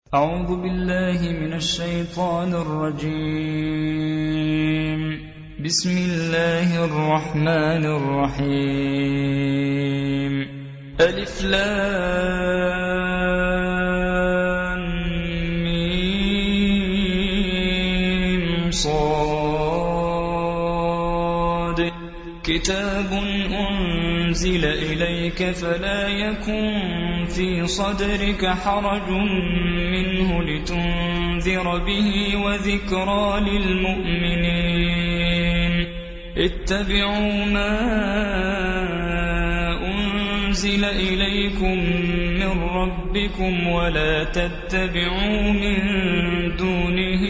أعوذ بالله من الشيطان الرجيم. بسم الله الرحمن الرحيم. ألف لام ميم صاد. كتاب أنزل إليك فلا يكن في صدرك حرج منه لتنذر به وذكرى للمؤمنين. اتبعوا ما أنزل إليكم من ربكم ولا تتبعوا من دونه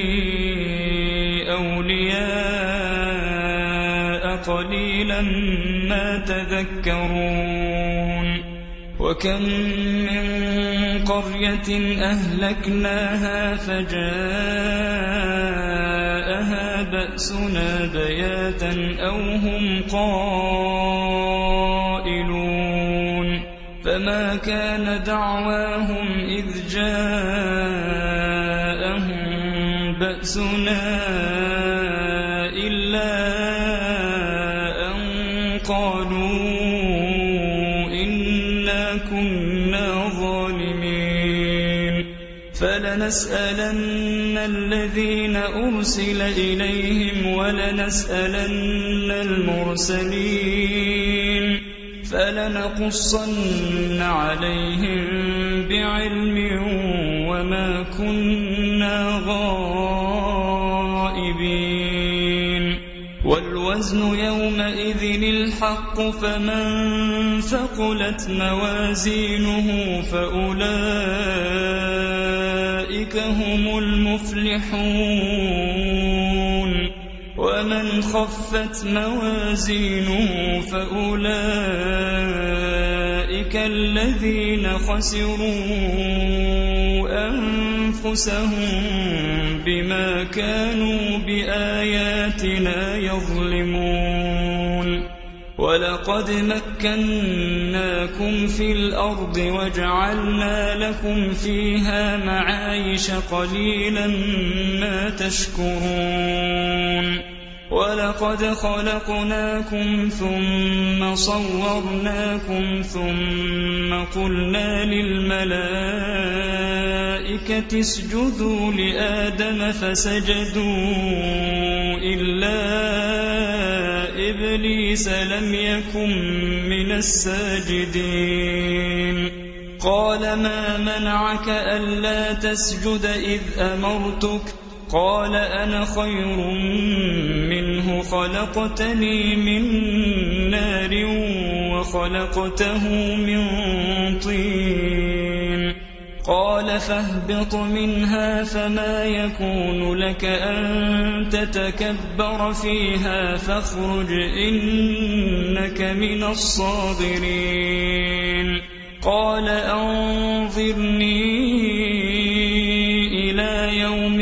أولياء قليلا ما تذكرون. وكم من قرية أهلكناها فجاءها بأسنا بياتا أو هم قائلون. فما كان دعواهم إذ جاءهم بأسنا إلا أن قالوا كنا ظالمين. فلنسألن الذين أرسل إليهم ولنسألن المرسلين. فلنقصن عليهم بعلم وما كنا غائبين. والوزن يومئذ الحق فمن ثقلت موازينه فأولئك هم المفلحون. ومن خفت موازينه فأولئك الذين خسروا أنفسهم بما كانوا بآياتنا يظلمون. ولقد مكناكم في الأرض وجعلنا لكم فيها معايش قليلا ما تشكرون. ولقد خلقناكم ثم صورناكم ثم قلنا للملائكة اسجدوا لآدم فسجدوا إلا إبليس لم يكن من الساجدين. قال ما منعك ألا تسجد إذ أمرتك؟ قال أنا خير منه خلقتني من نار وخلقته من طين. قال فاهبط منها فما يكون لك أن تتكبر فيها فاخرج إنك من الصاغرين. قال أنظرني إلى يوم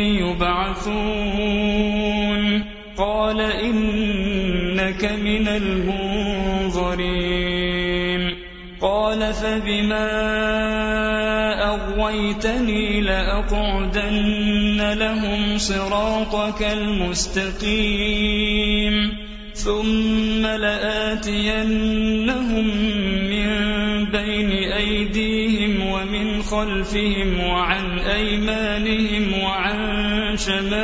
يبعثون. قال إنك من المنظرين. قال فبما أغويتني لأقعدن لهم صراطك المستقيم ثم لآتينهم من بين أيديهم ومن خلفهم وعن أيمانهم وعن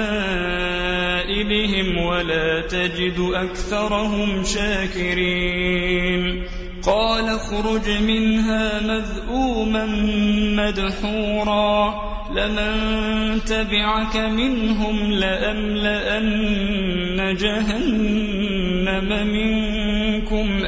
شمائلهم ولا تجد أكثرهم شاكرين. قال اخرج منها مذءوما مدحورا لمن تبعك منهم لأملأن جهنم منكم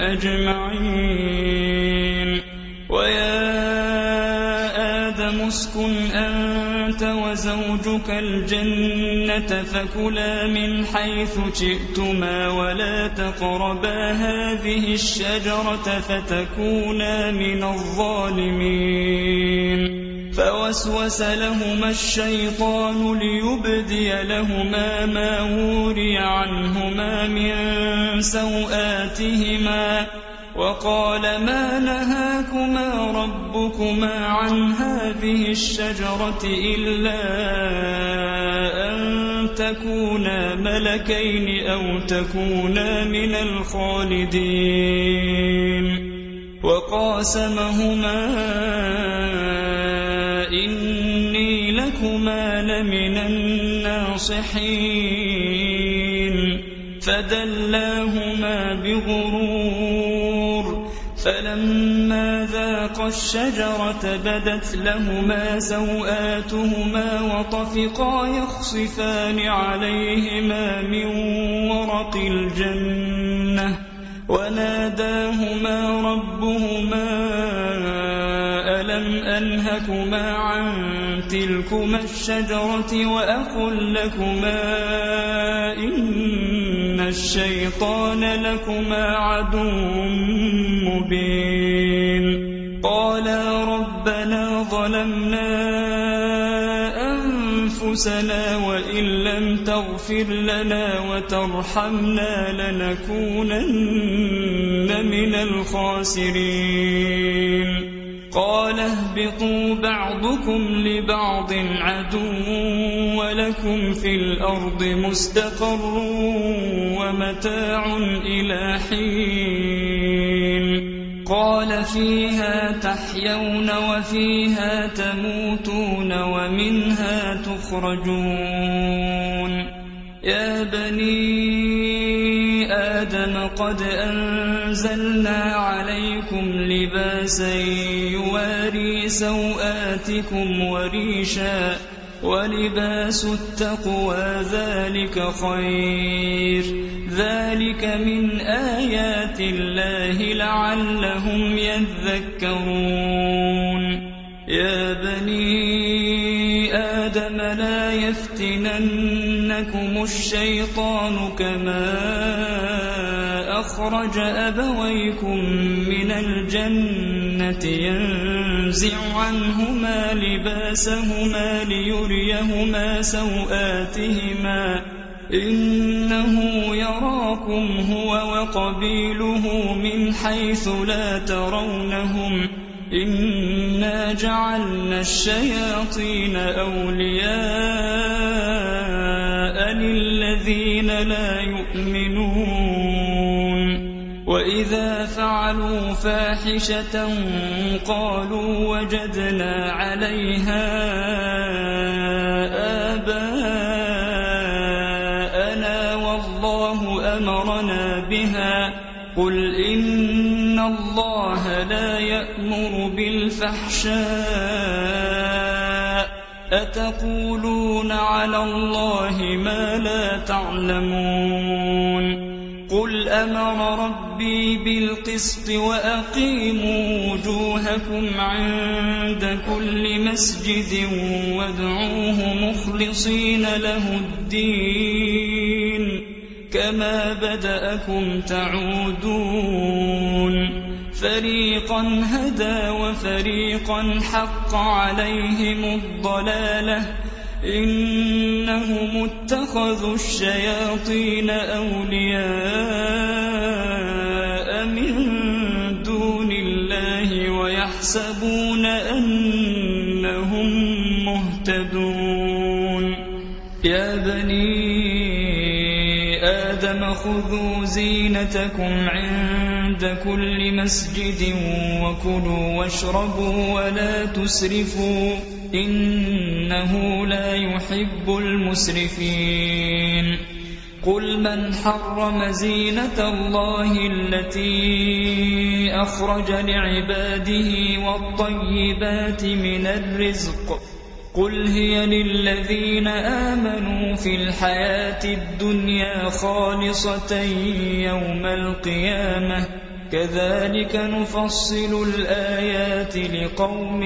أجمعين. ويا آدم اسكن أنت وزوجك الجنة فكلا من حيث شئتما ولا تقربا هذه الشجرة فتكونا من الظالمين. فوسوس لهما الشيطان ليبدي لهما ما وري عنهما من سوآتهما وقال ما نهاكما ربكما عن هذه الشجرة إلا أن تكونا ملكين أو تكونا من الخالدين وقاسمهما إني لكما لمن الناصحين فدلاهما بغرور فلما ذاقا الشجرة بدت لهما سوآتهما وطفقا يخصفان عليهما من ورق الجنة وناداهما ربهما ألم أنهكما عن تلكما الشجرة وأقل لكما إن الشيطان لكما عدو مبين قالا ربنا ظلمنا أنفسنا وإن لم تغفر لنا وترحمنا لنكونن من الخاسرين قال اهبطوا بعضكم لبعض عدو ولكم في الأرض مستقر ومتاع إلى حين قال فيها تحيون وفيها تموتون ومنها تخرجون يا بني آدم قد أنزلنا عليكم لباسا يواري سوآتكم وريشا ولباس التقوى ذلك خير ذلك من آيات الله لعلهم يذكرون يا بني آدم لا يفتننكم الشيطان كما أخرج أبويكم من الجنة ينزع عنهما لباسهما ليريهما سوآتهما إنه يراكم هو وقبيله من حيث لا ترونهم إنا جعلنا الشياطين أولياء للذين لا يؤمنون وإذا فعلوا فاحشة قالوا وجدنا عليها آباءنا والله أمرنا بها قل إن الله لا يأمر بالفحشاء أتقولون على الله ما لا تعلمون قل أمر ربي بالقسط وأقيموا وجوهكم عند كل مسجد وادعوه مخلصين له الدين كما بدأكم تعودون فريقا هدى وفريقا حق عليهم الضلالة إنهم اتخذوا الشياطين أولياء من دون الله ويحسبون أنهم مهتدون يا بني آدم خذوا زينتكم عند كل مسجد وكلوا واشربوا ولا تسرفوا إنه لا يحب المسرفين قل من حرم زينة الله التي أخرج لعباده والطيبات من الرزق قل هي للذين آمنوا في الحياة الدنيا خالصة يوم القيامة كذلك نفصل الآيات لقوم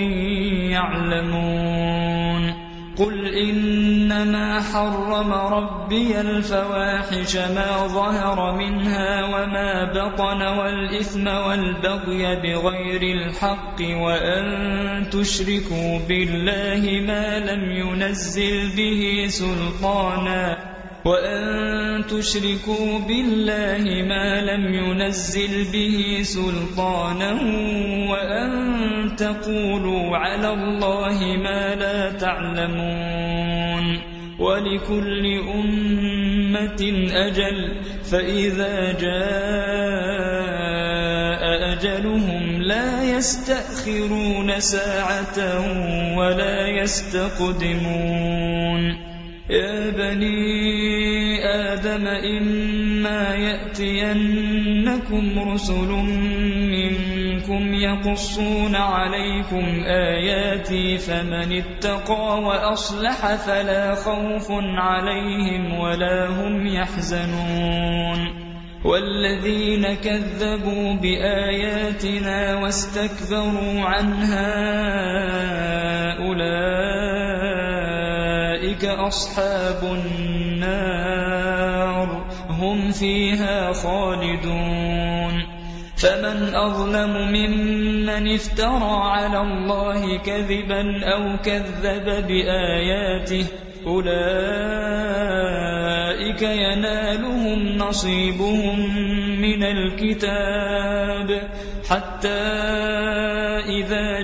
يعلمون قل إنما حرم ربي الفواحش ما ظهر منها وما بطن والإثم والبغي بغير الحق وأن تشركوا بالله ما لم ينزل به سلطانا وأن تشركوا بالله ما لم ينزل به سلطانا وأن تقولوا على الله ما لا تعلمون ولكل أمة أجل فإذا جاء أجلهم لا يستأخرون ساعة ولا يستقدمون يا بني آدم إما يأتينكم رسل منكم يقصون عليكم آياتي فمن اتقى وأصلح فلا خوف عليهم ولا هم يحزنون والذين كذبوا بآياتنا واستكبروا عنها أولئك أصحاب النار هم فيها خالدون فمن أظلم ممن افترى على الله كذبا أو كذب بآياته أولئك ينالهم نصيبهم من الكتاب حتى إذا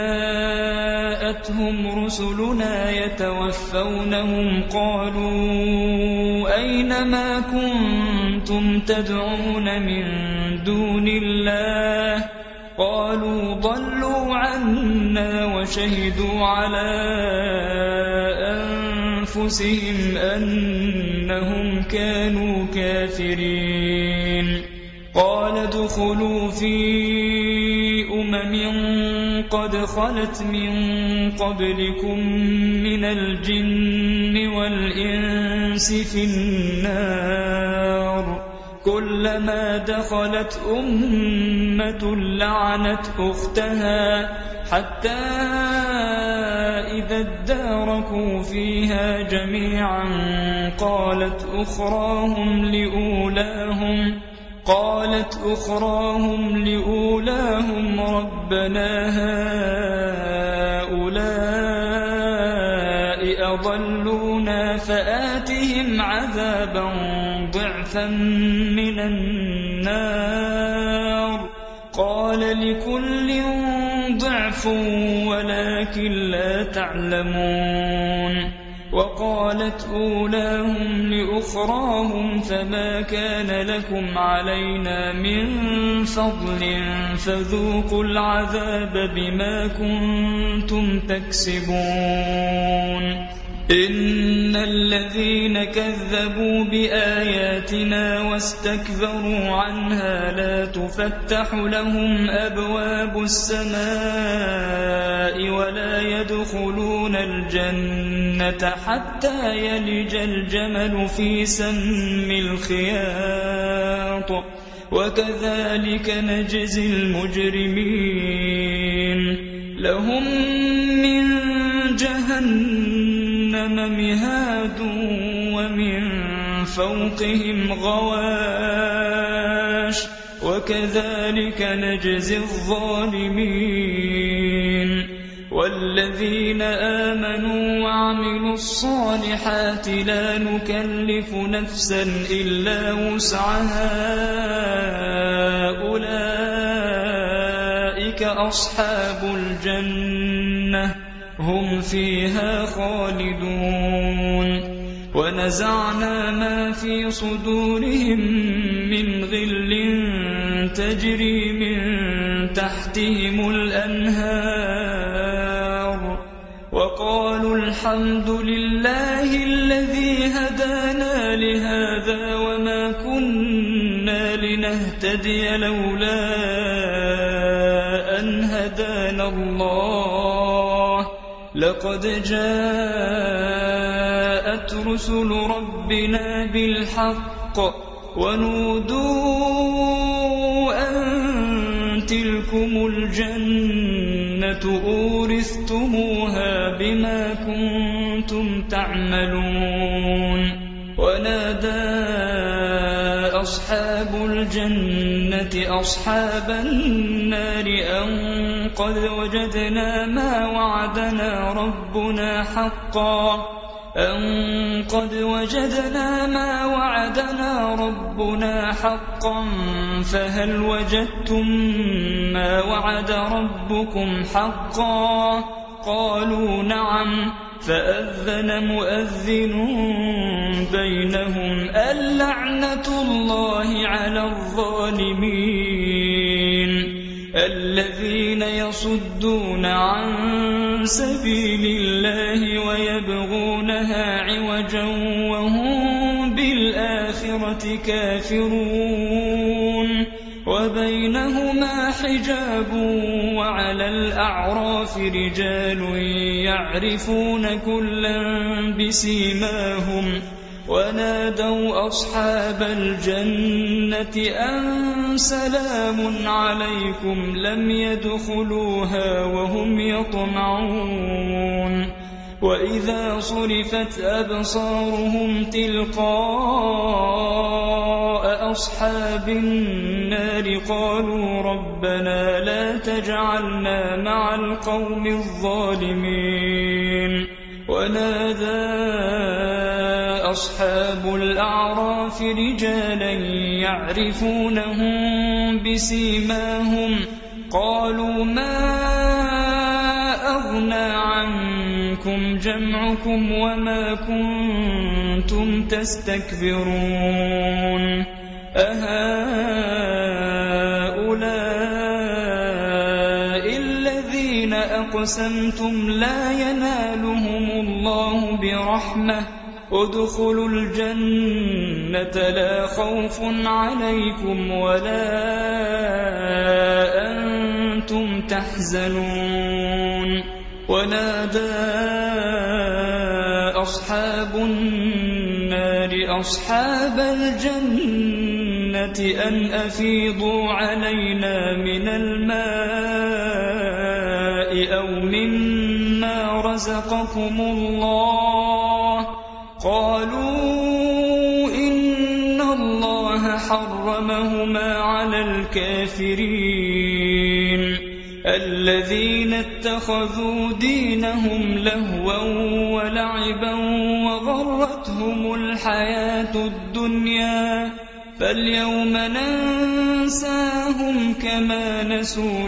جاءتهم رسلنا يتوفونهم قالوا أين ما كنتم تدعون من دون الله قالوا ضلوا عنا وشهدوا على أنفسهم أنهم كانوا كافرين قال ادخلوا في قد خلت من قبلكم من الجن والإنس في النار كلما دخلت أمة لعنت أختها حتى إذا اداركوا فيها جميعا قالت أخراهم لأولاهم ربنا هؤلاء أضلونا فآتهم عذابا ضعفا من النار قال لكل ضعف ولكن لا تعلمون وقالت أولاهم لأخراهم فما كان لكم علينا من فضل فذوقوا العذاب بما كنتم تكسبون إن الذين كذبوا بآياتنا واستكبروا عنها لا تفتح لهم أبواب السماء ولا يدخلون الجنة حتى يلج الجمل في سم الخياط وكذلك نجزي المجرمين لهم من جهنم مهاد ومن فوقهم غواش وكذلك نجزي الظالمين والذين آمنوا وعملوا الصالحات لا نكلف نفسا إلا وسعها أولئك أصحاب الجنة هم فيها خالدون ونزعنا ما في صدورهم من غل تجري من تحتهم الأنهار وقالوا الحمد لله الذي هدانا لهذا وما كنا لنهتدي لولا أن هدانا الله لقد جاءت رسل ربنا بالحق ونودوا أن تلكم الجنة أورثتموها بما كنتم تعملون ونادى أصحاب الجنة أصحاب النار أن قد وجدنا ما وعدنا ربنا حقا أن قد وجدنا ما وعدنا ربنا حقا فهل وجدتم ما وعد ربكم حقا قالوا نعم فأذن مؤذن بينهم اللعنة الله على الظالمين الذين يصدون عن سبيل الله ويبغونها عوجا وهم بالآخرة كافرون وبينهما حجاب وعلى الأعراف رجال يعرفون كلا بسيماهم ونادوا أصحاب الجنة أن سلام عليكم لم يدخلوها وهم يطمعون وإذا صرفت أبصارهم تلقاء أصحاب النار قالوا ربنا لا تجعلنا مع القوم الظالمين ونادى أصحاب الأعراف رجالا يعرفونهم بسيماهم قالوا ما أغنى عنكم جمعكم وما كنتم تستكبرون أهؤلاء الذين أقسمتم لا ينالهم الله برحمة ادخلوا الجنة لا خوف عليكم ولا أنتم تحزنون ونادى أصحاب النار أصحاب الجنة أن أفيضوا علينا من الماء أو مما رزقكم الله قالوا إن الله حرمهما على الكافرين الذين اتخذوا دينهم لهوا ولعبا وغرتهم الحياة الدنيا فاليوم ننساهم كما نسوا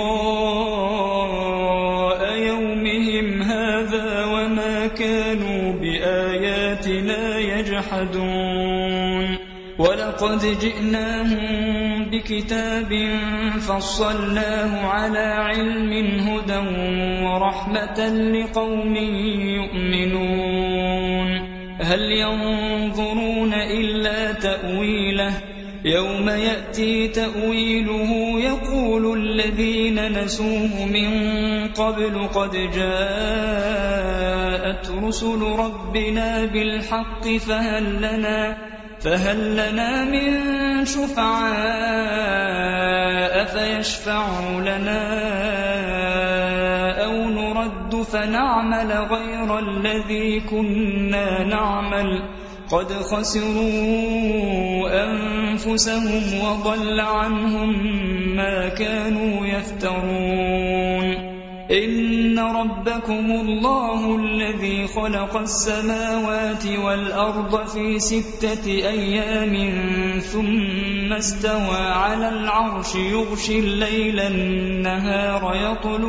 لقاء يومهم هذا وما كانوا بآياتنا يجحدون ولقد جئناهم بكتاب فصلناه على علم هدى ورحمة لقوم يؤمنون هل ينظرون إلا تأويله يوم يأتي تأويله يقول الذين نسوه من قبل قد جاءت رسل ربنا بالحق فهل لنا من شفعاء فيشفعوا لنا أو نرد فنعمل غير الذي كنا نعمل قد خسروا أنفسهم وضل عنهم ما كانوا يفترون إن ربكم الله الذي خلق السماوات والأرض في 6 أيام ثم استوى على العرش يغشي الليل النهار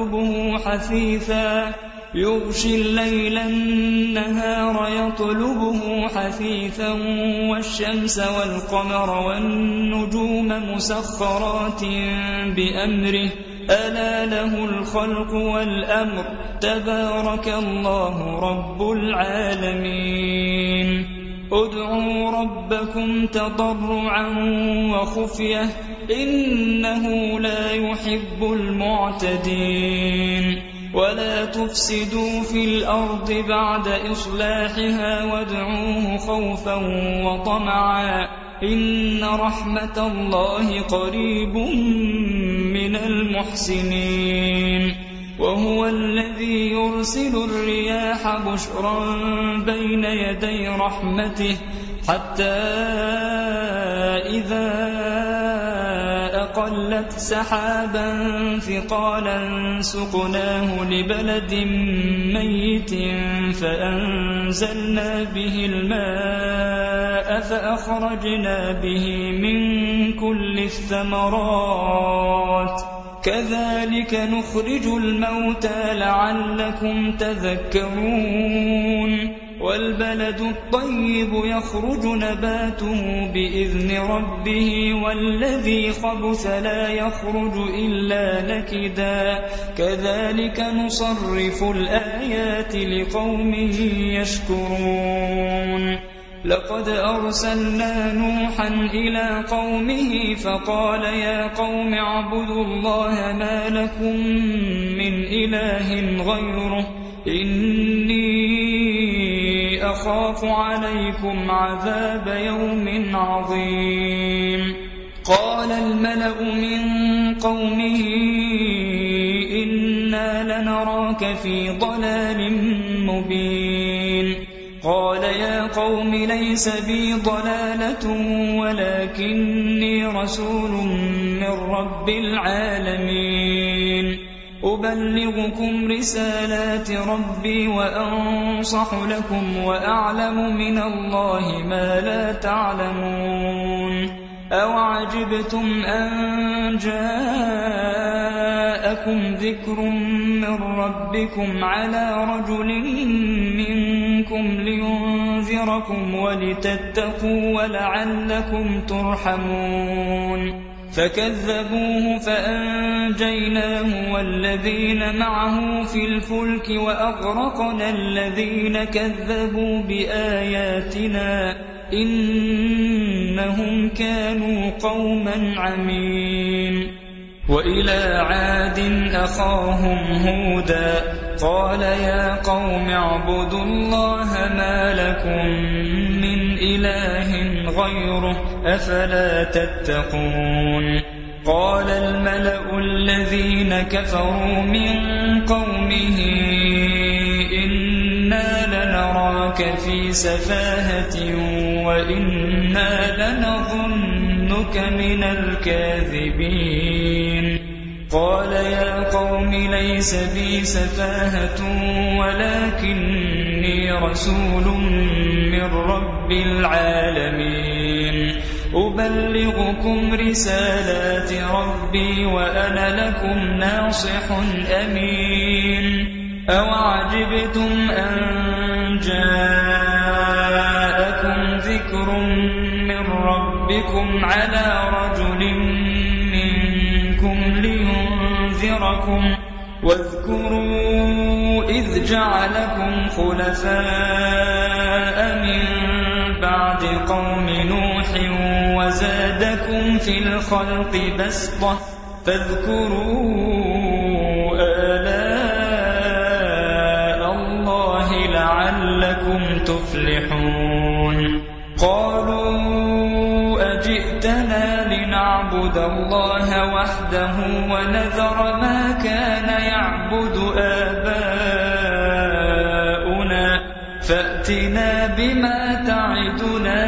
يطلبه حثيثا والشمس والقمر والنجوم مسخرات بأمره ألا له الخلق والأمر تبارك الله رب العالمين ادعوا ربكم تضرعا وخفية إنه لا يحب المعتدين ولا تفسدوا في الأرض بعد إصلاحها وادعوه خوفا وطمعا إن رحمة الله قريب من المحسنين وهو الذي يرسل الرياح بشرا بين يدي رحمته حتى إذا فأقلت سحابا ثقالا سقناه لبلد ميت فأنزلنا به الماء فأخرجنا به من كل الثمرات كذلك نخرج الموتى لعلكم تذكرون والبلد الطيب يخرج نباته بإذن ربه والذي خبث لا يخرج إلا نكدا كذلك نصرف الآيات لقوم يشكرون لقد أرسلنا نوحا إلى قومه فقال يا قوم اعبدوا الله ما لكم من إله غيره إني أخاف عليكم عذاب يوم عظيم قال الملأ من قومه إنا لنراك في ضلال مبين قال يا قوم ليس بي ضلالة ولكني رسول من رب العالمين أبلغكم رسالات ربي وأنصح لكم وأعلم من الله ما لا تعلمون أوعجبتم أن جاءكم ذكر من ربكم على رجل منكم لينذركم ولتتقوا ولعلكم ترحمون فكذبوه فأنجيناه والذين معه في الفلك وأغرقنا الذين كذبوا بآياتنا إنهم كانوا قوما عمين وإلى عاد أخاهم هودا قال يا قوم اعبدوا الله ما لكم من إله غيره أفلا تتقون قال الملأ الذين كفروا من قومه إنا لنراك في سفاهة وإنا لنظنك من الكاذبين قال يا قوم ليس بي سفاهة ولكني رسول من رب العالمين أبلغكم رسالات ربي وأنا لكم ناصح أمين أوعجبتم أن جاءكم ذكر من ربكم على رجل منكم لينذركم واذكروا إذ جعلكم خلفاء من بعد قوم نوح وزادكم في الخلق بسطة فاذكروا آلاء الله لعلكم تفلحون قالوا أجئتنا لنعبد الله وحده ونذر ما كان يعبد آباؤنا فأتنا بما تعدنا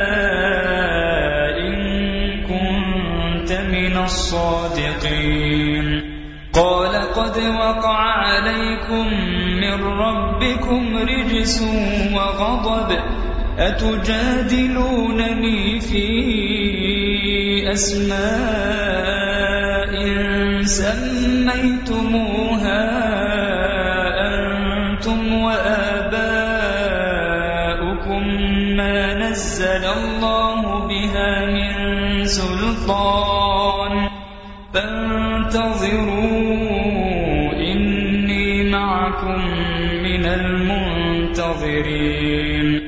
إن كنت من الصادقين قال قد وقع عليكم من ربكم رجس وغضب أتجادلونني في أسماء سميتموها أنتم وآباؤكم ما نزل الله بها من سلطان فانتظروا إني معكم من المنتظرين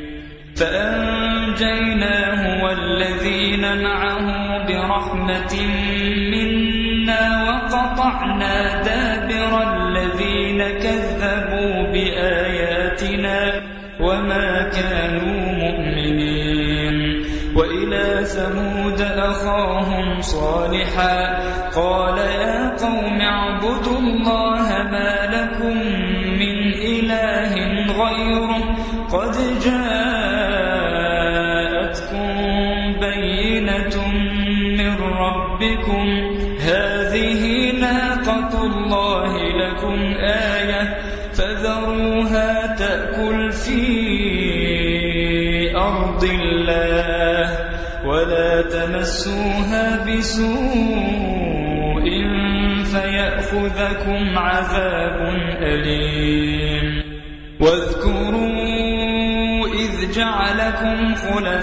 فأنجيناه والذين معه برحمة منا وقطعنا دابر الذين كذبوا بآياتنا وما كانوا مؤمنين وإلى ثمود أخاهم صالحا قال يا قوم اعبدوا الله ما لكم من إله غيره قد جاءتكم بينة من ربكم ربكم هذه ناقة الله لكم آية فذروها تأكل في أرض الله ولا تمسوها بسوء فيأخذكم عذاب أليم واذكروا إذ جعلكم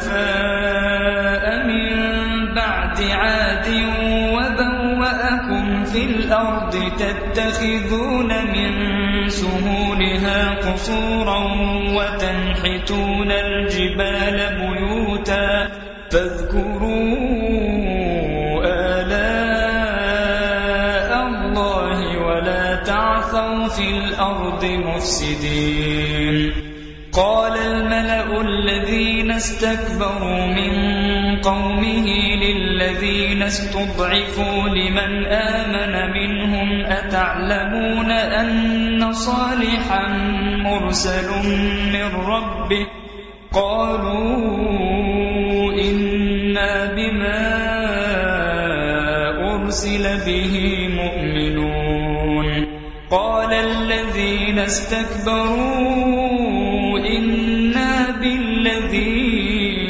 خلفاء من بعد عاد وبوأكم في الأرض تتخذون من سهولها قصورا وتنحتون الجبال بيوتا فاذكروا آلاء الله ولا تعثوا في الأرض مفسدين قال الملأ الذين استكبروا من قومه للذين استضعفوا لمن آمن منهم أتعلمون أن صالحا مرسل من ربه قالوا إنا بما أرسل به مؤمنون قال الذين استكبروا إنا بالذي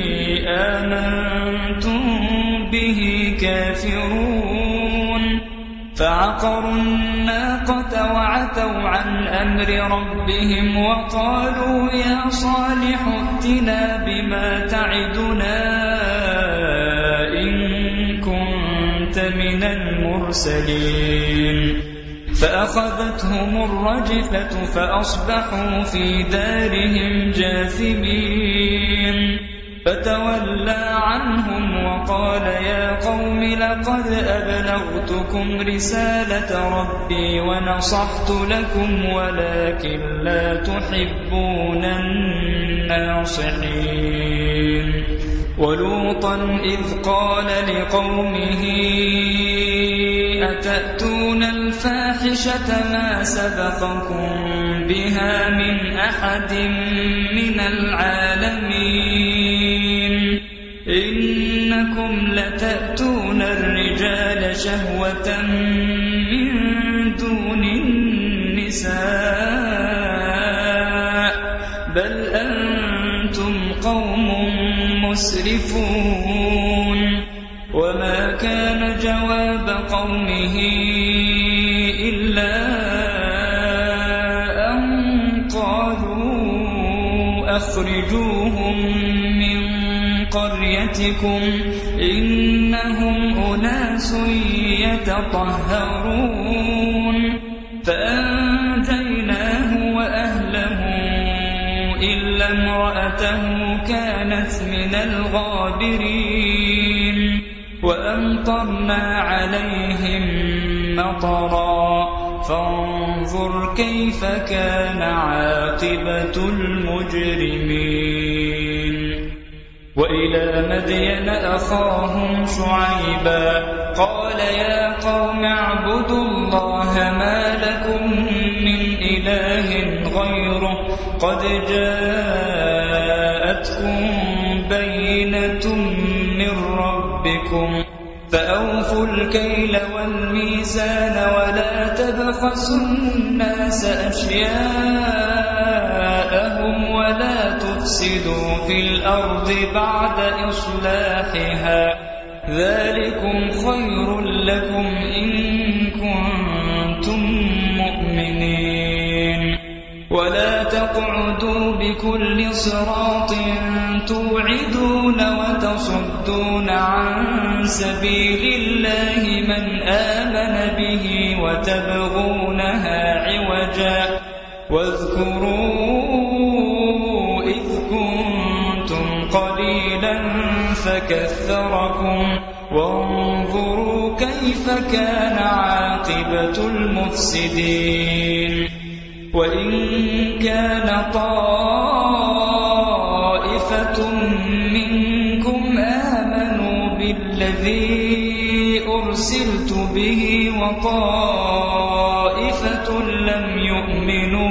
آمنتم به كافرون فعقروا الناقة وعتوا عن أمر ربهم وقالوا يا صالح ائتنا بما تعدنا إن كنت من المرسلين فأخذتهم الرجفة فأصبحوا في دارهم جاثمين فتولى عنهم وقال يا قوم لقد أبلغتكم رسالة ربي ونصحت لكم ولكن لا تحبون الناصحين ولوطا إذ قال لقومه أتأتون الفاحشة ما سبقكم بها من أحد من العالمين إنكم لتأتون الرجال شهوة من دون النساء بل أنتم قوم مسرفون وما كان جواب قومه إلا أن قالوا أخرجوهم من قريتكم إنهم أناس يتطهرون فأنجيناه وأهله إلا امرأته كانت من الغابرين وأمطرنا عليهم مطرا فانظر كيف كان عاقبة المجرمين وإلى مدين أخاهم شعيبا قال يا قوم اعبدوا الله ما لكم من إله غيره قد جاءتكم بينة من ربكم فأوفوا الكيل والميزان ولا تبخسوا الناس أشياءهم ولا تفسدوا في الأرض بعد إصلاحها ذلكم خير لكم إن كنتم مؤمنين ولا تقعدوا بكل صراط توعدون وتصدون عن سبيل الله من آمن به وتبغونها عوجا واذكروا إذ كنتم قليلا فكثركم وانظروا كيف كان عاقبة المفسدين وإن كان طائفة منكم آمنوا بالذي أرسلت به وطائفة لم يؤمنوا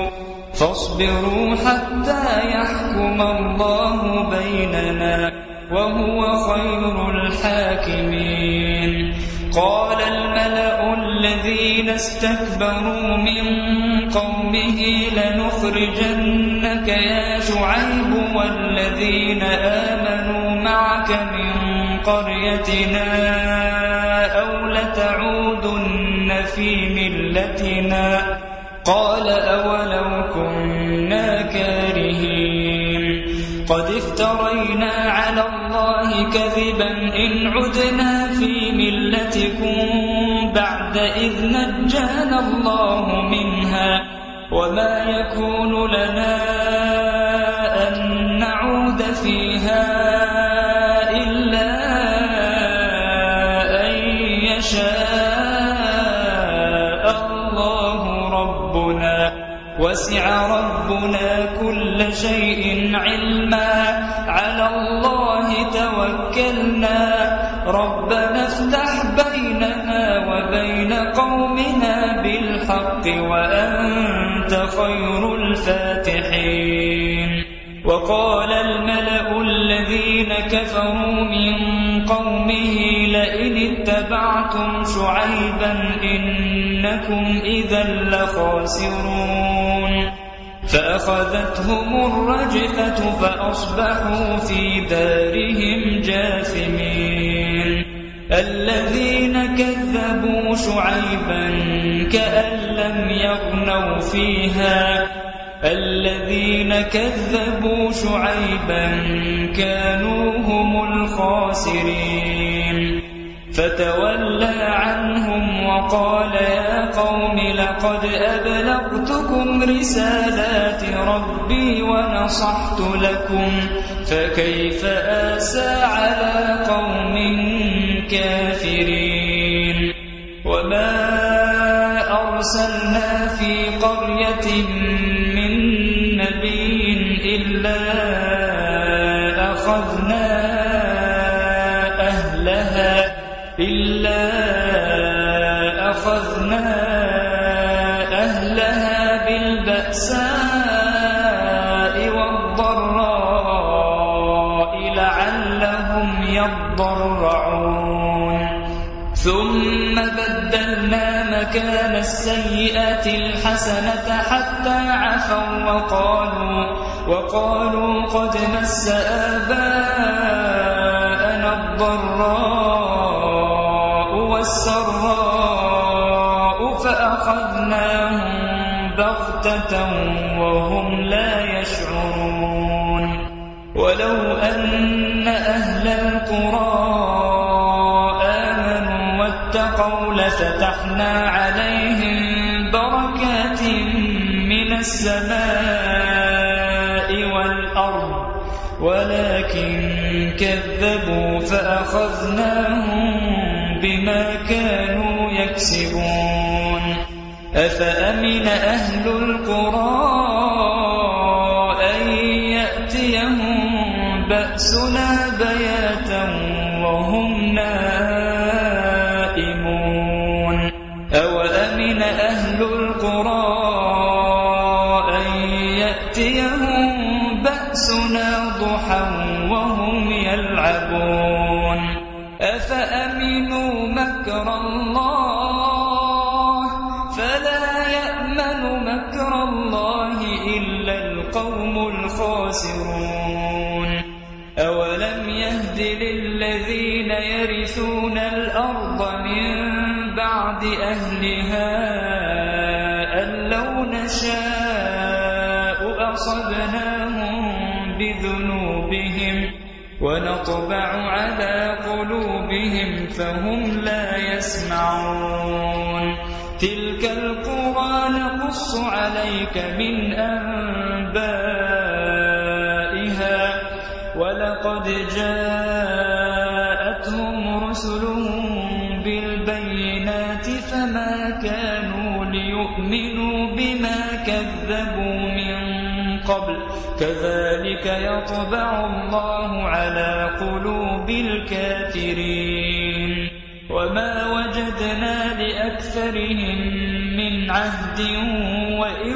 فاصبروا حتى يحكم الله بيننا وهو خير الحاكمين. قال الملأ الذين استكبروا من قومه لنخرجنك يا شعيب والذين آمنوا معك من قريتنا أو لتعودن في ملتنا. قال أولو كنا كارهين قد افترينا على الله كذبا إن عدنا في ملتكم بعد إذ نجانا الله منها وما يكون لنا أن نعود فيها إلا أن يشاء الله ربنا وسع ربنا كل شيء علما على الله توكلنا ربنا افتح بيننا وبين قومنا بالحق وأنت خير الفاتحين. وقال الملأ الذين كفروا من قومه لئن اتبعتم شعيبا إنكم إذا لخاسرون. فأخذتهم الرجفة فأصبحوا في دارهم جاثمين. الذين كذبوا شعيبا كأن لم يغنوا فيها الذين كذبوا شعيبا كانوا هم الخاسرين. فتولى عنهم وقال يا قوم لقد أبلغتكم رسالات ربي ونصحت لكم فكيف آسى على قوم كافرين. وما أرسلنا في قرية من نبي إلا أخذنا أهلها بالبأساء والضراء لعلهم يضرعون. ثم بدلنا مكان السيئات الحسنة حتى عفوا وقالوا قد مس آباءنا الضراء والسراء فأخذناهم بغتة وهم لا يشعرون. ولو أن أهل القرى آمنوا واتقوا لفتحنا عليهم بركات من السماء والأرض ولكن كذبوا فأخذناهم بما كانوا يكسبون. أفأمن أهل القرى أن يأتيهم بأسنا بياتا وهم نائمون. أوأمن أهل القرى أن يأتيهم بأسنا ضحى وهم يلعبون. أفأمنوا مكر الله فلا يأمن مكر الله إلا القوم الخاسرون. أولم يهد للذين يرثون الأرض من بعد أهلها أن لو نشاء أصبناهم بذنوبهم ونطبع على قلوبهم فهم لا يسمعون. تلك القرى نقص عليك من أنبائها ولقد جاءتهم رسلهم بالبينات فما كانوا ليؤمنوا بما كذبوا من قبل كذلك يطبع الله على قلوب الكافرين. وما وجدنا لأكثرهم من عهد وإن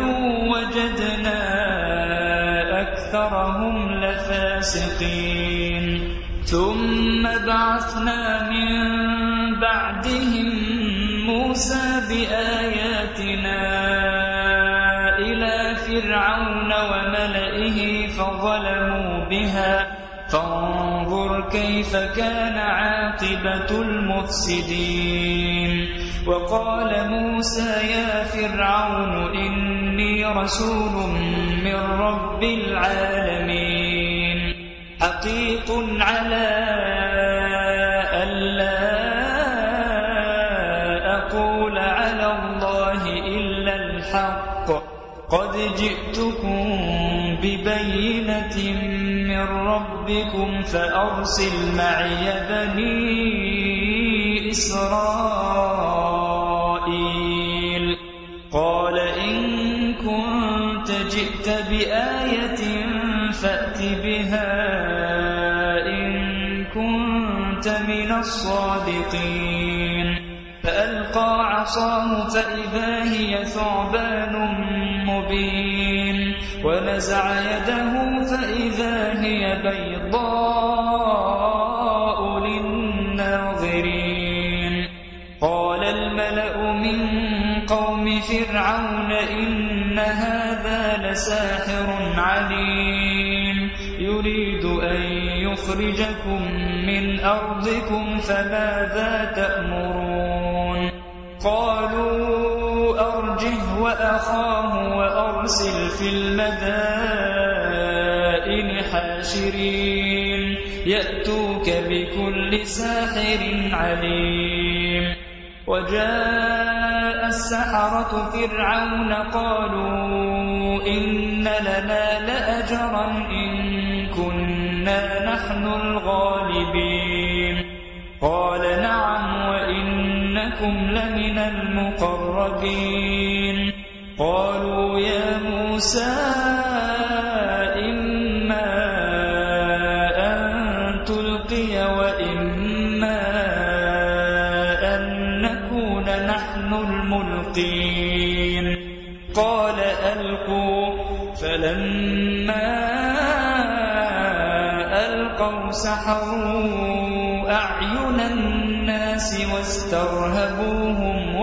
وجدنا أكثرهم لفاسقين. ثم بعثنا من بعدهم موسى بآياتنا إلى فرعون وملئه فظلموا بها فانظر كيف كان عاقبة المفسدين. وقال موسى يا فرعون إني رسول من رب العالمين حقيق على ألا أقول على الله إلا الحق قد جئتكم ببينة من ربكم فأرسل معي بني إسرائيل. قال إن كنت جئت بآية فأت بها إن كنت من الصادقين. فألقى عصاه فإذا هي ثعبان مبين ونزع يده فإذا هي بيضاء للناظرين. قال الملأ من قوم فرعون إن هذا لساحر عليم يريد أن يخرجكم من أرضكم فماذا تأمرون. قالوا أرجه وأخاه وأرسل في المدائن حاشرين يأتوك بكل ساحر عليم. وجاء السحرة فرعون قالوا إن لنا لأجرا إن كنا نحن الغالبين. قال نعم وإنكم لمن المقربين. قالوا يا موسى إما أن تلقي وإما أن نكون نحن الملقين. قال ألقوا. فلما ألقوا سحروا أعين الناس واسترهبوهم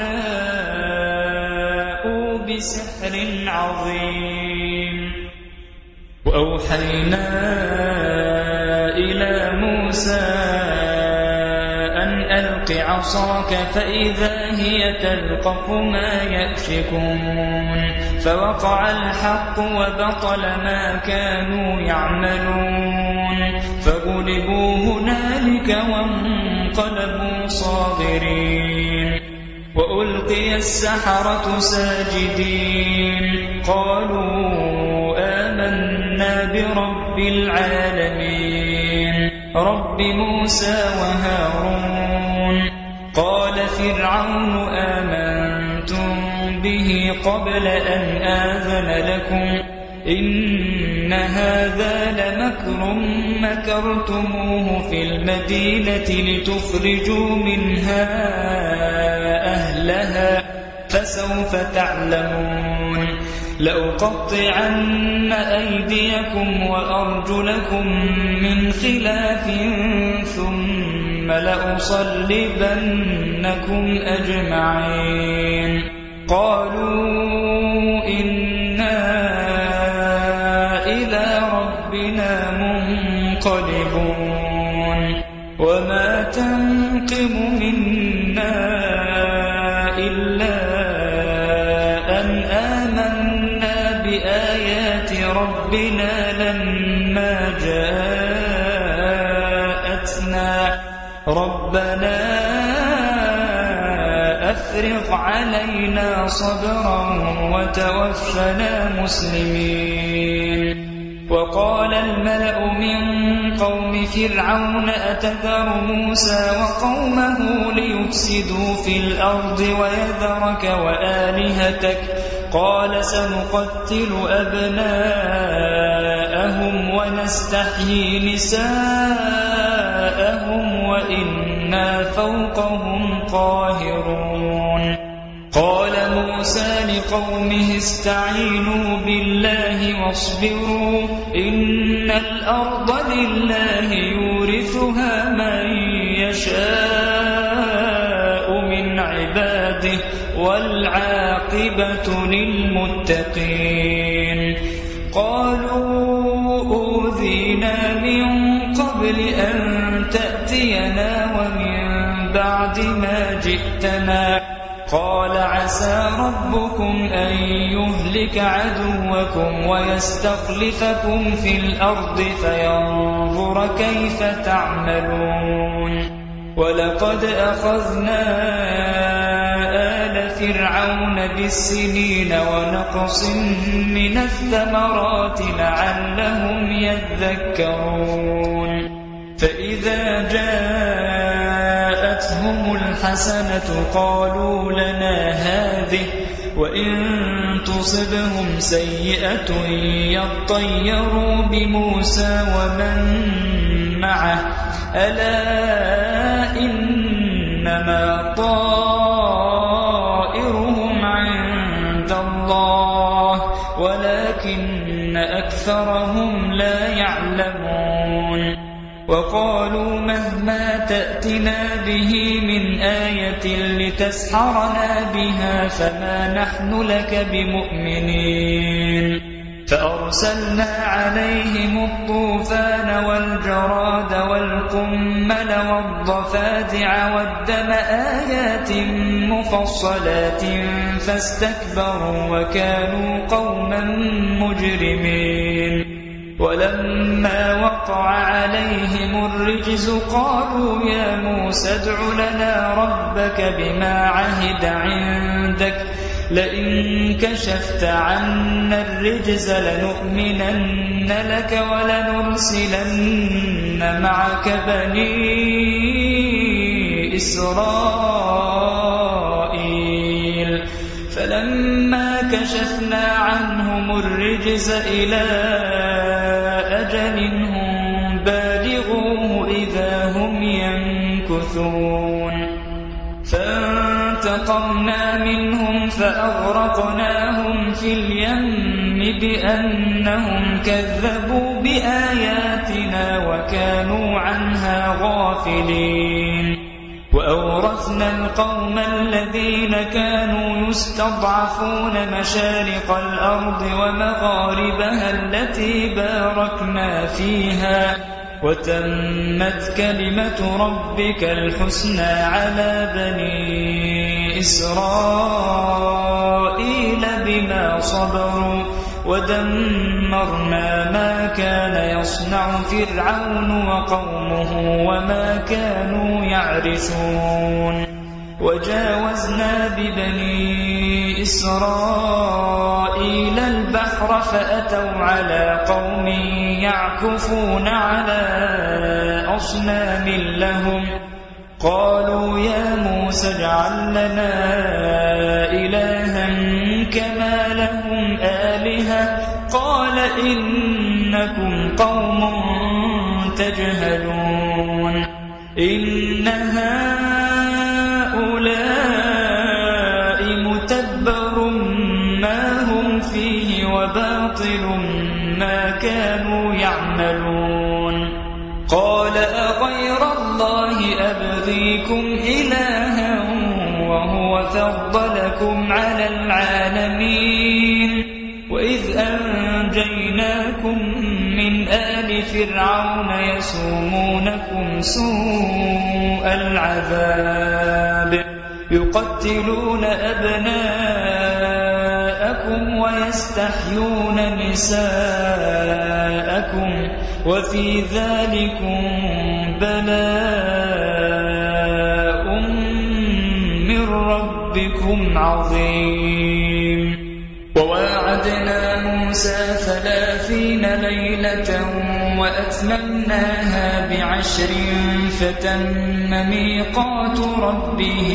وجاءوا بسحر عظيم. وأوحينا إلى موسى أن ألق عصاك فإذا هي تلقف ما يأفكون. فوقع الحق وبطل ما كانوا يعملون فغلبوا هنالك وانقلبوا صاغرين. وألقي السحرة ساجدين قالوا آمنا برب العالمين رب موسى وهارون. قال فرعون آمنتم به قبل أن آذن لكم إن هذا لمكر مكرتموه في المدينة لتخرجوا منها أهلها فسوف تعلمون. لأقطعن أيديكم وأرجلكم من خلاف ثم لأصلبنكم أجمعين. قالوا إنا إلى ربنا منقلبون. وما تنقم منا إلا أن آمنا بآيات ربنا لما جاءتنا ربنا أفرغ علينا صبرا وتوفنا مسلمين. وقال الملأ من قوم فرعون أتذر موسى وقومه ليفسدوا في الأرض ويذرك وآلهتك قال سنقتل أبناءهم ونستحيي نساءهم وإنا فوقهم قاهرون. قال موسى لقومه استعينوا بالله واصبروا إن الأرض لله يورثها من يشاء من عباده والعاقبة للمتقين. قالوا أوذينا من قبل أن تأتينا ومن بعد ما جئتنا. قال عسى ربكم أن يهلك عدوكم ويستخلفكم في الأرض فينظر كيف تعملون. ولقد أخذنا آل فرعون بالسنين ونقص من الثمرات لعلهم يذكرون. فإذا جاءتهم الحسنة قالوا لنا هذه وإن تصبهم سيئة يطيروا بموسى ومن معه ألا إنما طائرهم عند الله ولكن أكثرهم لا يعلمون. وقالوا مهما تأتنا به من آية لتسحرنا بها فما نحن لك بمؤمنين. فأرسلنا عليهم الطوفان والجراد والقمل والضفادع والدم آيات مفصلات فاستكبروا وكانوا قوما مجرمين. ولما وقع عليهم الرجز قالوا يا موسى ادع لنا ربك بما عهد عندك لئن كشفت عنا الرجز لنؤمنن لك ولنرسلن معك بني إسرائيل. فلما كشفنا عنهم الرجز إلى أجل هم بالغوه إذا هم ينكثون. فانتقمنا منهم فأغرقناهم في اليم بأنهم كذبوا بآياتنا وكانوا عنها غافلين. وأورثنا القوم الذين كانوا يستضعفون مشارق الأرض ومغاربها التي باركنا فيها وتمت كلمة ربك الحسنى على بني إسرائيل بما صبروا ودمرنا ما كان يصنع فرعون وقومه وما كانوا يعرشون. وجاوزنا ببني إسرائيل البحر فأتوا على قوم يعكفون على أصنام لهم قالوا يا موسى اجعل لنا إلها كما لهم آلهة قال إنكم قوم تجهلون. إن هؤلاء متبر ما هم فيه وباطل ما كانوا يعملون. قال أغير الله أبغيكم إلها وهو فضلكم على العالمين. وإذ أنجيناكم من آل فرعون يسومونكم سوء العذاب يقتلون أبناءكم ويستحيون نساءكم وفي ذلكم بلاء من ربكم عظيم. وواعدنا موسى 30 ليلة وأتممناها ب10 فتم ميقات ربه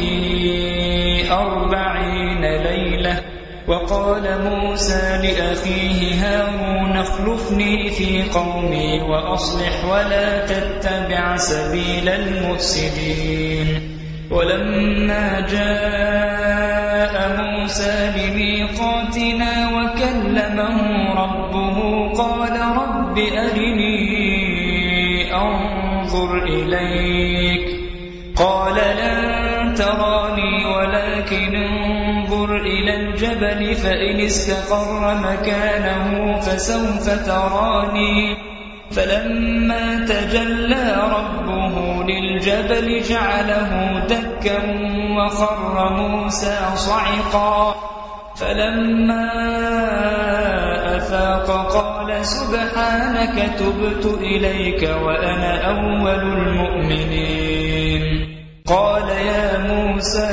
40 ليلة. وقال موسى لأخيه هارون اخلفني في قومي وأصلح ولا تتبع سبيل المفسدين. ولما جاء موسى لميقاتنا وكلمه ربه قال رب أرني أنظر إليك قال لن تراني ولكن انظر إلى الجبل فإن استقر مكانه فسوف تراني فلما تجلى ربه للجبل جعله دكا وخر موسى صعقا فلما أفاق قال سبحانك تبت إليك وأنا أول المؤمنين قال يا موسى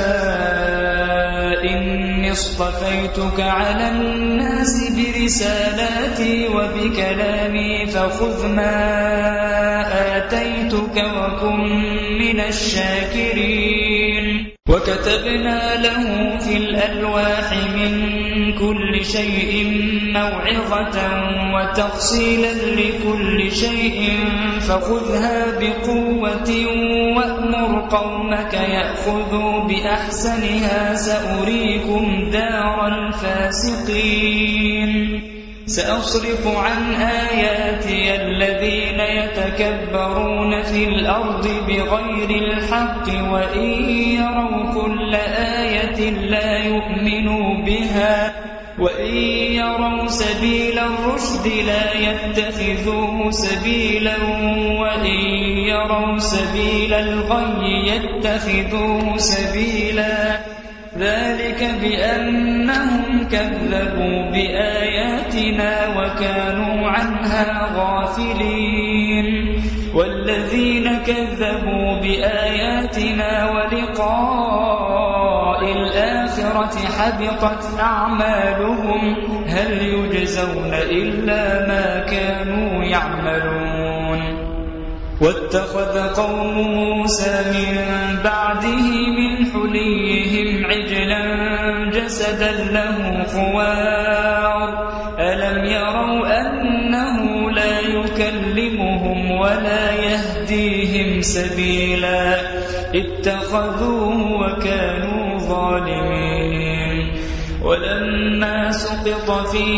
إني اصطفيتك على الناس برسالاتي وبكلامي فخذ ما آتيتك وكن من الشاكرين وكتبنا له في الألواح من كل شيء موعظة وتفصيلا لكل شيء فخذها بقوة وأمر قومك يأخذوا بأحسنها سأريكم دار الفاسقين سأصرف عن آياتي الذين يتكبرون في الأرض بغير الحق وإن يروا كل آية لا يؤمنوا بها وإن يروا سبيل الرشد لا يتخذوه سبيلا وإن يروا سبيل الغي يتخذوه سبيلا ذلك بأنهم كذبوا بآياتنا وكانوا عنها غافلين والذين كذبوا بآياتنا ولقاء الآخرة حبطت أعمالهم هل يجزون إلا ما كانوا يعملون واتخذ قوم موسى من بعده من حليهم عجلا جسدا له خوار ألم يروا أنه لا يكلمهم ولا يهديهم سبيلا اتخذوه وكانوا ظالمين ولما سقط في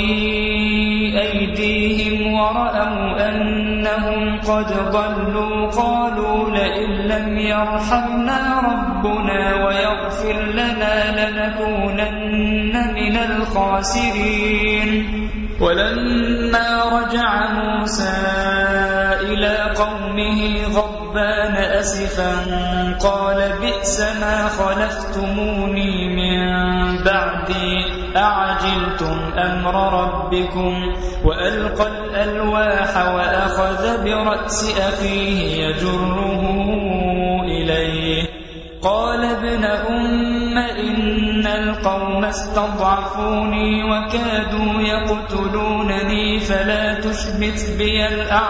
أيديهم ورأوا أنهم قد ضلوا قالوا لئن لم يرحمنا ربنا ويغفر لنا لنكونن من الخاسرين ولما رجع موسى إلى قومه غضبان أسفا قال بئس ما خلفتموني من بعدي أعجلتم أمر ربكم وألقى الألواح وأخذ برأس أخيه يجره إليه قال ابن أم إن القوم استضعفوني وكادوا يقتلونني فلا تشمت بي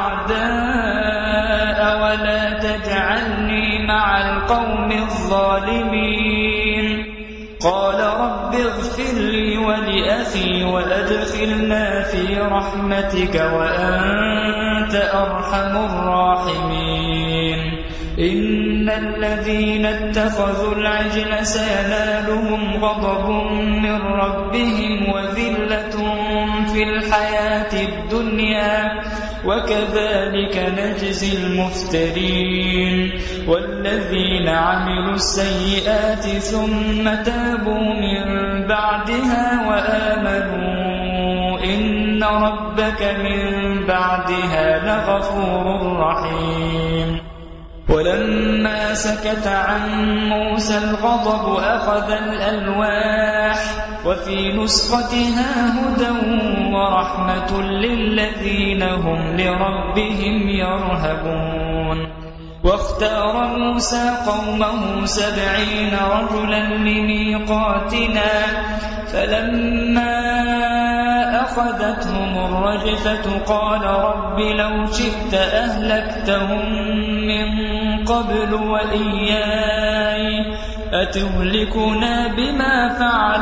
الأعداء ولا تجعلني مع القوم الظالمين قال رب اغفر لي ولأخي وأدخلنا في رحمتك وأنت أرحم الراحمين إن الذين اتخذوا العجل سينالهم غضب من ربهم وذلة في الحياة الدنيا وكذلك نجزي المفترين والذين عملوا السيئات ثم تابوا من بعدها وآمنوا إن ربك من بعدها لغفور رحيم ولما سكت عن موسى الغضب أخذ الألواح وفي نسختها هدى ورحمة للذين هم لربهم يرهبون واختار موسى قومه 70 رجلا لميقاتنا فلما أخذتهم الرجفة قال رب لو شئت أهلكتهم من قبل وإياي أتهلكنا بما فعل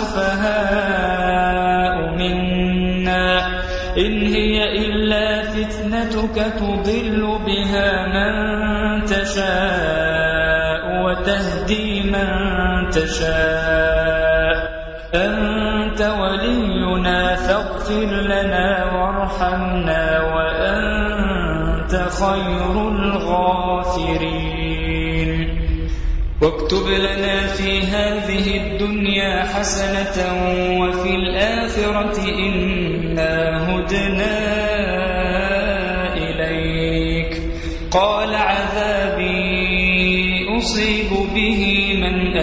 السفهاء منا إن هي إلا فتنتك تضل بها من تشاء وتهدي من تشاء أنت ولينا فاغفر لنا وارحمنا وأنت خير الغافرين واكتب لنا في هذه الدنيا حسنة وفي الآخرة إنا هدنا إليك قال عذابي أصيب به من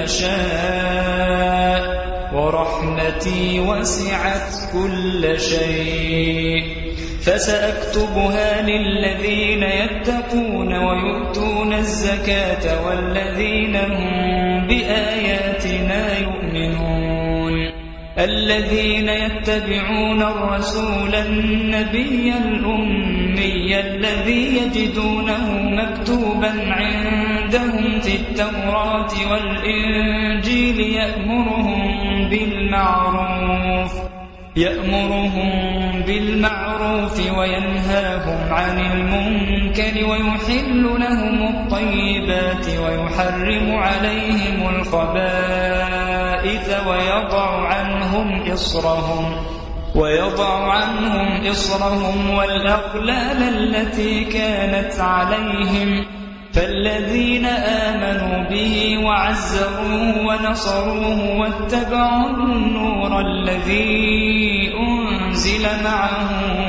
أشاء ورحمتي وسعت كل شيء فسأكتبها للذين يتقون ويؤتون الزكاة والذين هم بآياتنا يؤمنون الذين يتبعون الرسول النبي الأمي الذي يجدونه مكتوبا عندهم في التوراة والإنجيل يأمرهم بالمعروف وينهاهم عن المنكر ويحل لهم الطيبات ويحرم عليهم الخبائث ويضع عنهم إصرهم والأغلال التي كانت عليهم فالذين آمنوا به وعزروه ونصروه واتبعوا النور الذي أنزل معه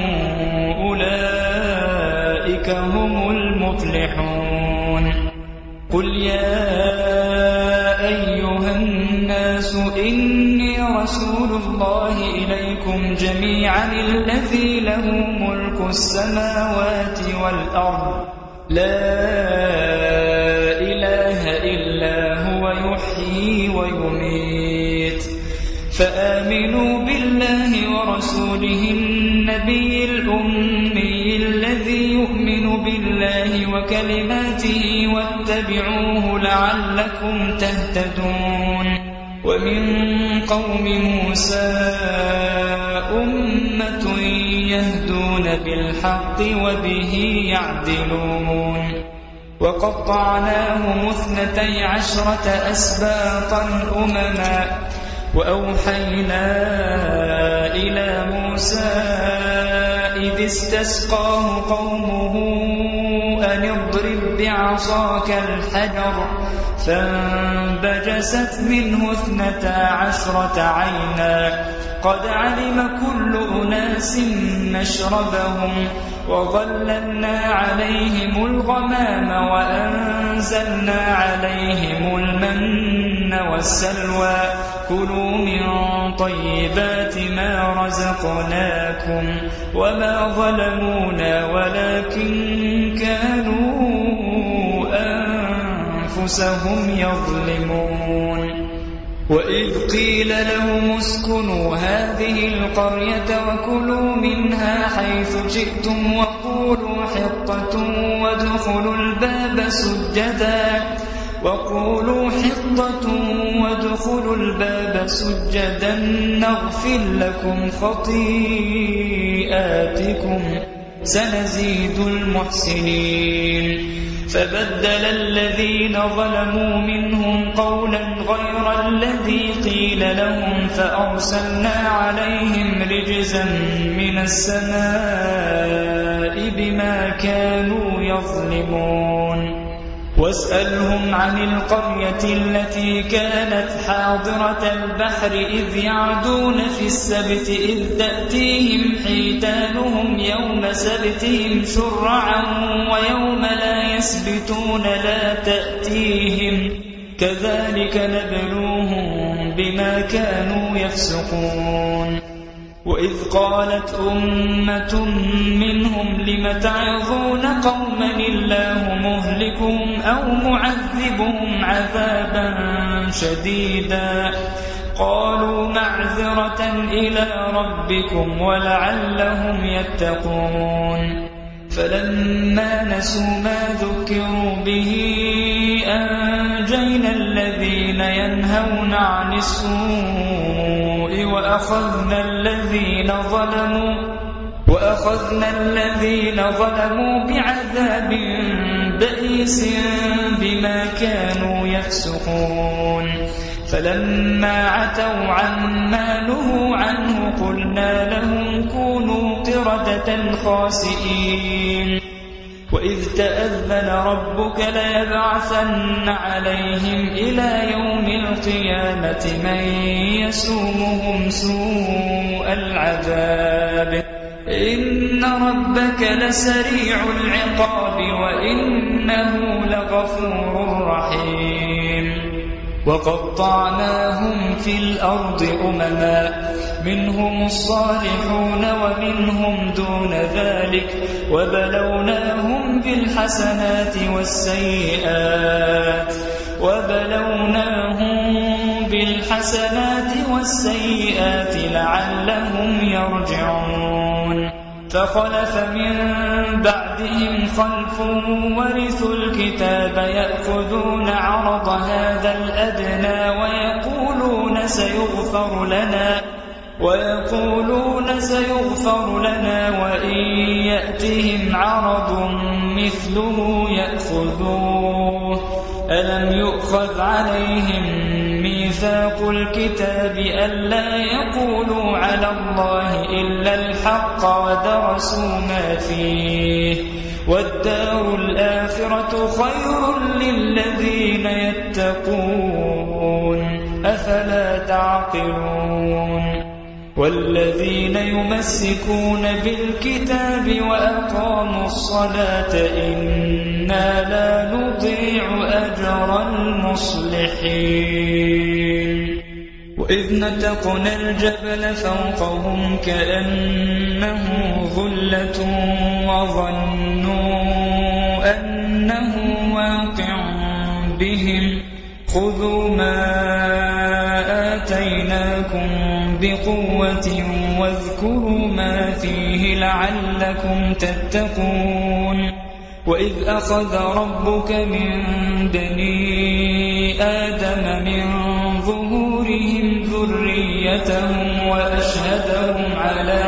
أولئك هم المفلحون قل يا أيها الناس إني رسول الله إليكم جميعا الذي له ملك السماوات والأرض لا إله إلا هو يحيي ويميت فآمنوا بالله ورسوله النبي الأمي الذي يؤمن بالله وكلماته واتبعوه لعلكم تهتدون ومن قوم موسى أمة يهدون بالحق وبه يعدلون وقطعناهم 12 أسباطا أمما وأوحينا إلى موسى إذ استسقاه قومه أن اضرب بعصاك الحجر فانبجست منه 12 عينا قد علم كل أناس مشربهم وظللنا عليهم الغمام وأنزلنا عليهم المن والسلوى كلوا من طيبات ما رزقناكم وما ظلمونا ولكن كانوا أنفسهم يظلمون وإذ قيل لهم اسكنوا هذه القرية وكلوا منها حيث شئتم وقولوا حطة وادخلوا الباب سجدا نغفر لكم خطيئاتكم سنزيد المحسنين فبدل الذين ظلموا منهم قولا غير الذي قيل لهم فأرسلنا عليهم رجزا من السماء بما كانوا يظلمون واسألهم عن القرية التي كانت حاضرة البحر إذ يعدون في السبت إذ تأتيهم حيتانهم يوم سبتهم شرعا ويوم لا يسبتون لا تأتيهم كذلك نبلوهم بما كانوا يفسقون وإذ قالت أمة منهم لم تعظون قوما الله مهلكهم أو معذبهم عذابا شديدا قالوا معذرة إلى ربكم ولعلهم يتقون فلما نسوا ما ذكروا به أنجينا الذين ينهون عن السوء وأخذنا الذين ظلموا بعذاب بئيس بئس بما كانوا يفسقون فلما عتوا عما نهوا عنه قلنا لهم كونوا قردة خاسئين وإذ تأذن ربك ليبعثن عليهم إلى يوم القيامة من يسومهم سوء العذاب إن ربك لسريع العقاب وإنه لغفور رحيم وقطعناهم في الأرض أمما منهم الصالحون ومنهم دون ذلك وبلوناهم بالحسنات والسيئات لعلهم يرجعون فخلف من بعدهم خلف ورثوا الكتاب يأخذون عرض هذا الأدنى ويقولون سيغفر لنا وإن يأتهم عرض مثله يأخذوه ألم يؤخذ عليهم ميثاق الكتاب ألا يقولوا على الله إلا الحق ودرسوا ما فيه والدار الآخرة خير للذين يتقون أفلا تعقلون والذين يمسكون بالكتاب وأقاموا الصلاة إنا لا نضيع أجر المصلحين وإذ نتقنا الجبل فوقهم كأنه ظلة وظنوا أنه واقع بهم خذوا ما آتيناكم بقوة واذكروا ما فيه لعلكم تتقون وإذ أخذ ربك من بني آدم من ظهورهم ذريتهم وأشهدهم على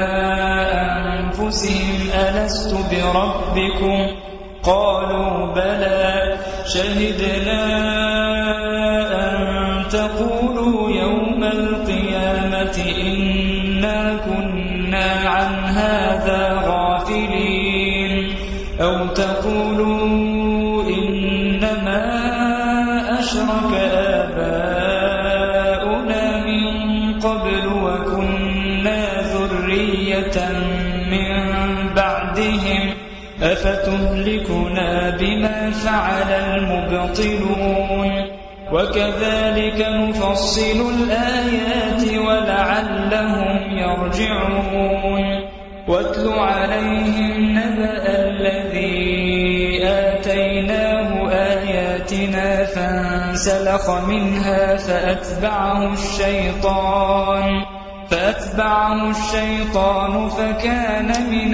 أنفسهم ألست بربكم قالوا بلى شهدنا أن تقولوا يوم القيامة إنا كنا عن هذا غافلين أو تقولوا إنما أشرك آباؤنا من قبل وكنا ذرية من بعدهم أفتهلكنا بما فعل المبطلون وكذلك نفصل الآيات ولعلهم يرجعون واتل عليهم نبأ الذي آتيناه آياتنا فانسلخ منها فأتبعه الشيطان فكان من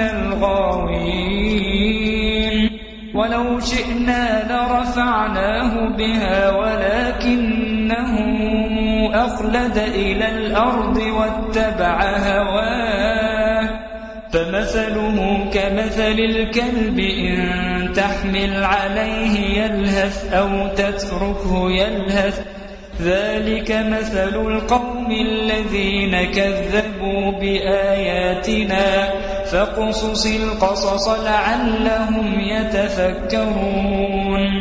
الغاوين ولو شئنا لرفعناه بها ولكنه أخلد إلى الأرض واتبع هواه فمثله كمثل الكلب إن تحمل عليه يلهث أو تتركه يلهث ذلك مثل القوم الذين كذبوا بآياتنا فاقصص القصص لعلهم يتفكرون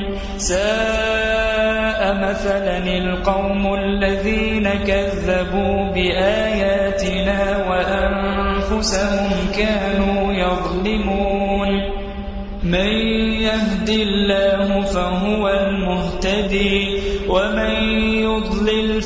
ساء مثلا القوم الذين كذبوا بآياتنا وأنفسهم كانوا يظلمون من يهد الله فهو المهتدي ومن يضلل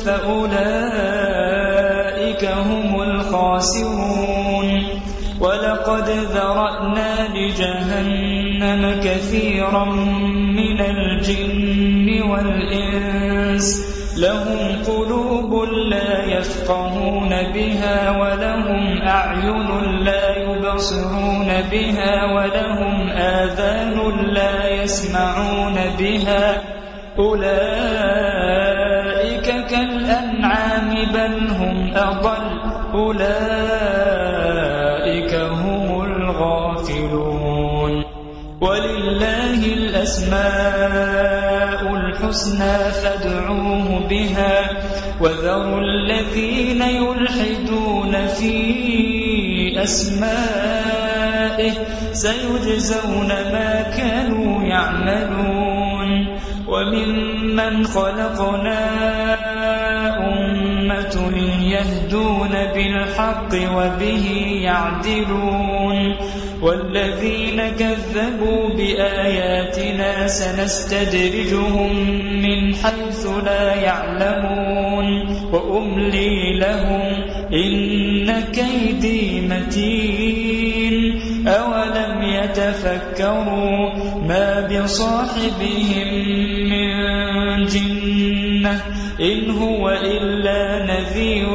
فأولئك هم الخاسرون ولقد ذرأنا لجهنم كثيرا من الجن والإنس لهم قلوب لا يفقهون بها ولهم أعين لا يبصرون بها ولهم آذان لا يسمعون بها أولئك كالأنعام بل هم أضل أولئك هم الغافلون ولله الأسماء الحسنى فادعوه بها وذروا الذين يلحدون في أسمائه سيجزون ما كانوا يعملون وممن خلقنا أمة يهدون بالحق وبه يعدلون والذين كذبوا بآياتنا سنستدرجهم من حيث لا يعلمون وأملي لهم إن كيدي متين أولم يتفكروا ما بصاحبهم من جنة إن هو إلا نذير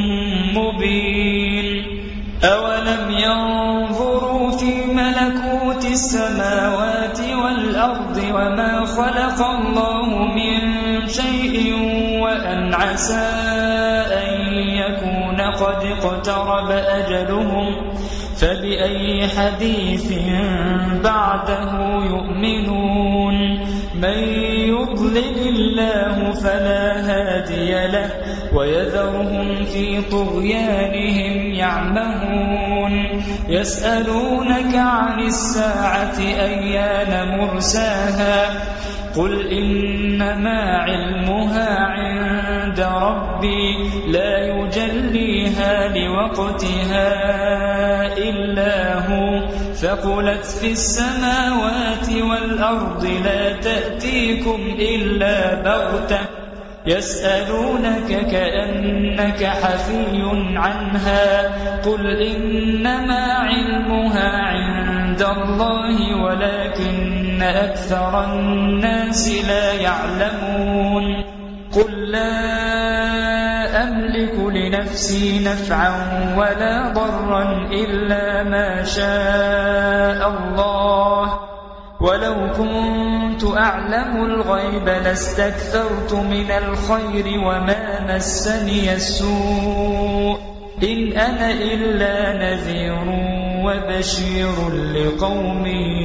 مبين أولم ينظروا في ملكوت السماوات والأرض وما خلق الله من شيء وأن عسى أن يكون قد اقترب أجلهم فبأي حديث بعده يؤمنون من يضلل الله فلا هادي له ويذرهم في طغيانهم يعمهون يسألونك عن الساعة أيان مرساها قل إنما علمها عند ربي لا يجليها لوقتها إلا هو ثقلت في السماوات والأرض لا تأتيكم إلا بغتة يسألونك كأنك حفي عنها قل إنما علمها عند الله ولكن أكثر الناس لا يعلمون قل لا أملك لنفسي نفعا ولا ضرا إلا ما شاء الله ولو كنت أعلم الغيب لاستكثرت من الخير وما مسني السوء إن أنا إلا نذير وبشير لقوم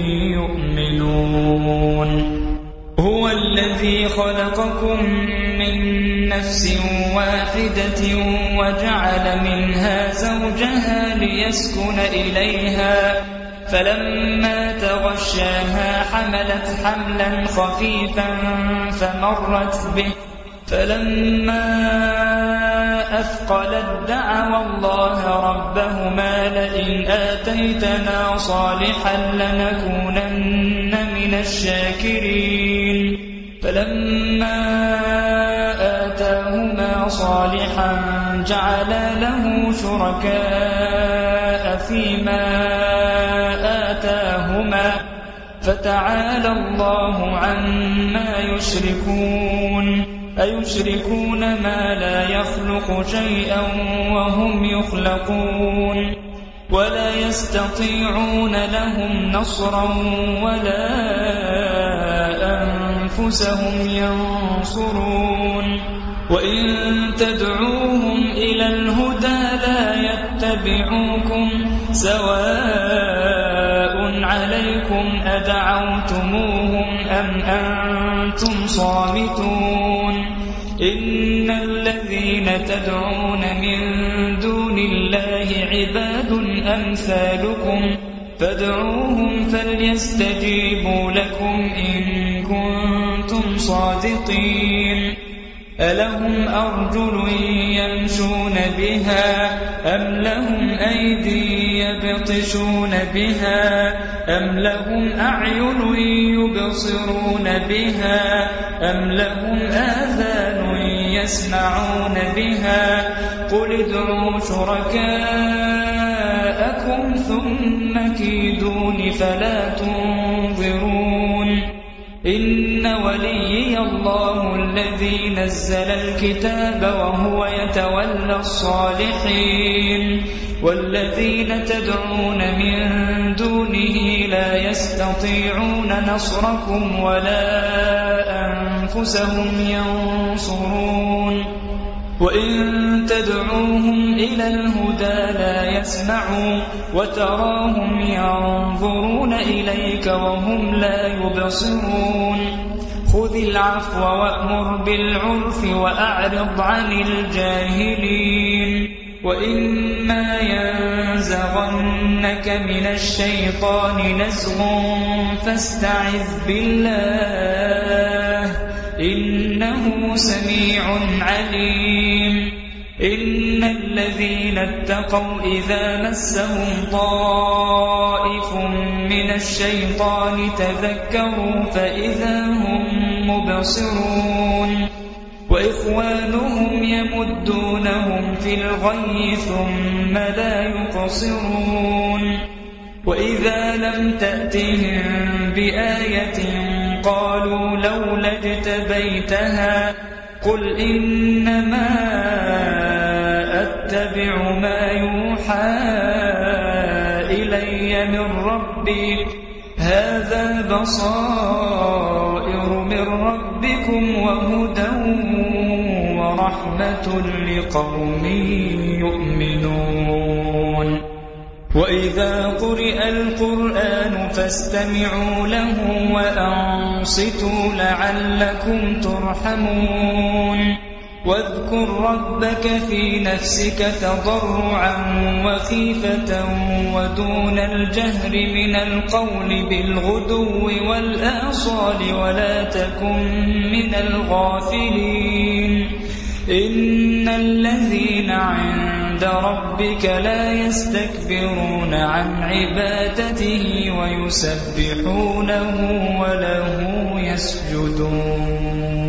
يؤمنون هو الذي خلقكم من نفس واحدة وجعل منها زوجها ليسكن إليها فلما تغشاها حملت حملا خفيفا فمرت به فلما أثقلت دعوا الله ربهما لئن آتيتنا صالحا لنكونن من الشاكرين فلما آتاهما صالحا جعلا له شركاء فيما آتاهما فتعالى الله عما يشركون أيشركون ما لا يخلق شيئا وهم يخلقون ولا يستطيعون لهم نصرا ولا أنفسهم ينصرون وإن تدعوهم إلى الهدى لا يتبعوكم سواء عليكم أدعوتموهم أم أنتم صامتون إن الذين تدعون من دون الله عباد أمثالكم فادعوهم فليستجيبوا لكم إن كنتم صادقين ألهم أرجل يمشون بها أم لهم أيدي يبطشون بها أم لهم أعين يبصرون بها أم لهم آذان يسمعون بها قل ادعوا شركاءكم ثم كيدون فلا تنظرون إن وليي الله الذي نزل الكتاب وهو يتولى الصالحين والذين تدعون من دونه لا يستطيعون نصركم ولا أنفسهم ينصرون وإن تدعوهم إلى الهدى لا يسمعوا وتراهم ينظرون إليك وهم لا يبصرون خذ العفو وأمر بالعرف وأعرض عن الجاهلين وإما ينزغنك من الشيطان نزغ فاستعذ بالله إنه سميع عليم إن الذين اتقوا إذا مسهم طائف من الشيطان تذكروا فإذا هم مبصرون وإخوانهم يمدونهم في الغي ثم لا يقصرون وإذا لم تأتهم بآية قالوا لولا اجتبيتها قل إنما أتبع ما يوحى إلي من ربي هذا بصائر من ربكم وهدى ورحمة لقوم يؤمنون وإذا قرئ القرآن فاستمعوا له وأنصتوا لعلكم ترحمون واذكر ربك في نفسك تضرعا وخيفة ودون الجهر من القول بالغدو والآصال ولا تكن من الغافلين إن الذين عند ربك لا يستكبرون عن عبادته ويسبحونه وله يسجدون